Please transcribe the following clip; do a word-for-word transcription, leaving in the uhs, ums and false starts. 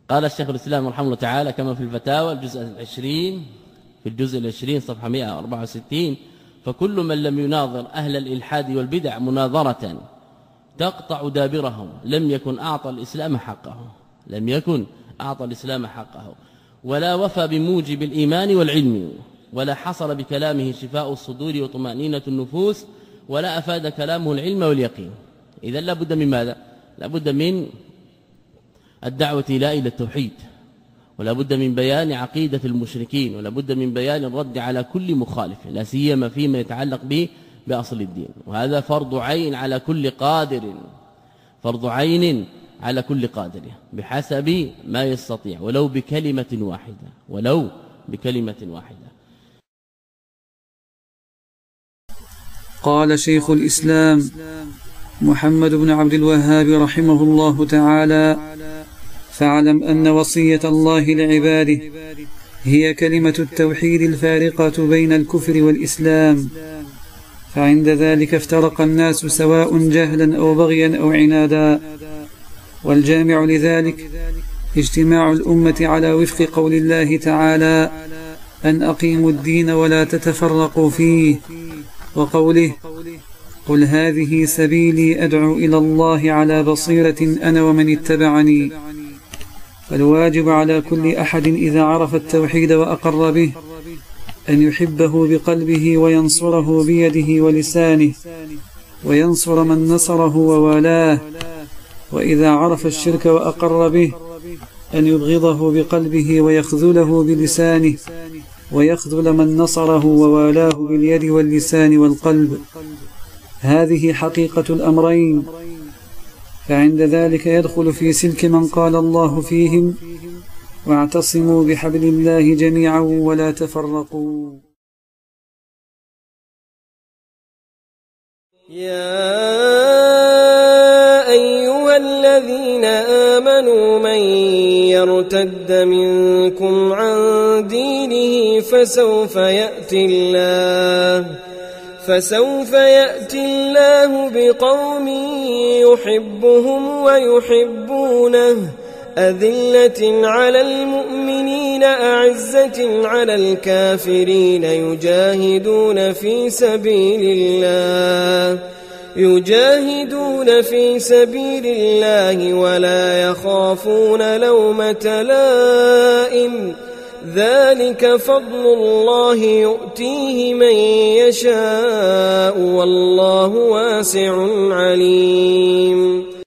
قال الشيخ الإسلام رحمه الله تعالى كما في الفتاوى الجزء العشرين في الجزء العشرين صفحة مئة وأربعة وستين: فكل من لم يناظر أهل الإلحاد والبدع مناظرة تقطع دابرهم لم يكن أعطى الإسلام حقه لم يكن أعطى الإسلام حقه ولا وفى بموجب الإيمان والعلم، ولا حصل بكلامه شفاء الصدور وطمأنينة النفوس، ولا أفاد كلامه العلم واليقين. إذن لابد من ماذا؟ لابد من الدعوة إلى التوحيد، ولا بد من بيان عقيدة المشركين، ولا بد من بيان الرد على كل مخالف لا سيما فيما يتعلق به بأصل الدين. وهذا فرض عين على كل قادر فرض عين على كل قادر بحسب ما يستطيع، ولو بكلمة واحدة ولو بكلمة واحدة. قال شيخ الإسلام محمد بن عبد الوهاب رحمه الله تعالى: فاعلم أن وصية الله لعباده هي كلمة التوحيد الفارقة بين الكفر والإسلام، فعند ذلك افترق الناس سواء جهلا أو بغيا أو عنادا، والجامع لذلك اجتماع الأمة على وفق قول الله تعالى: أن أقيموا الدين ولا تتفرقوا فيه، وقوله: قل هذه سبيلي أدعو إلى الله على بصيرة أنا ومن اتبعني. فالواجب على كل أحد إذا عرف التوحيد وأقر به أن يحبه بقلبه وينصره بيده ولسانه، وينصر من نصره ووالاه. وإذا عرف الشرك وأقر به أن يبغضه بقلبه ويخذله بلسانه، ويخذل من نصره ووالاه باليد واللسان والقلب. هذه حقيقة الأمرين، فعند ذلك يدخل في سلك من قال الله فيهم: واعتصموا بحبل الله جميعا ولا تفرقوا. يا أيها الذين آمنوا من يرتد منكم عن دينه فسوف يأتي الله فسوف يأتي الله بقوم يحبهم ويحبونه أذلة على المؤمنين أعزة على الكافرين يجاهدون في سبيل الله يجاهدون في سبيل الله ولا يخافون لومة لائم، ذلك فضل الله يؤتيه من يشاء والله واسع عليم.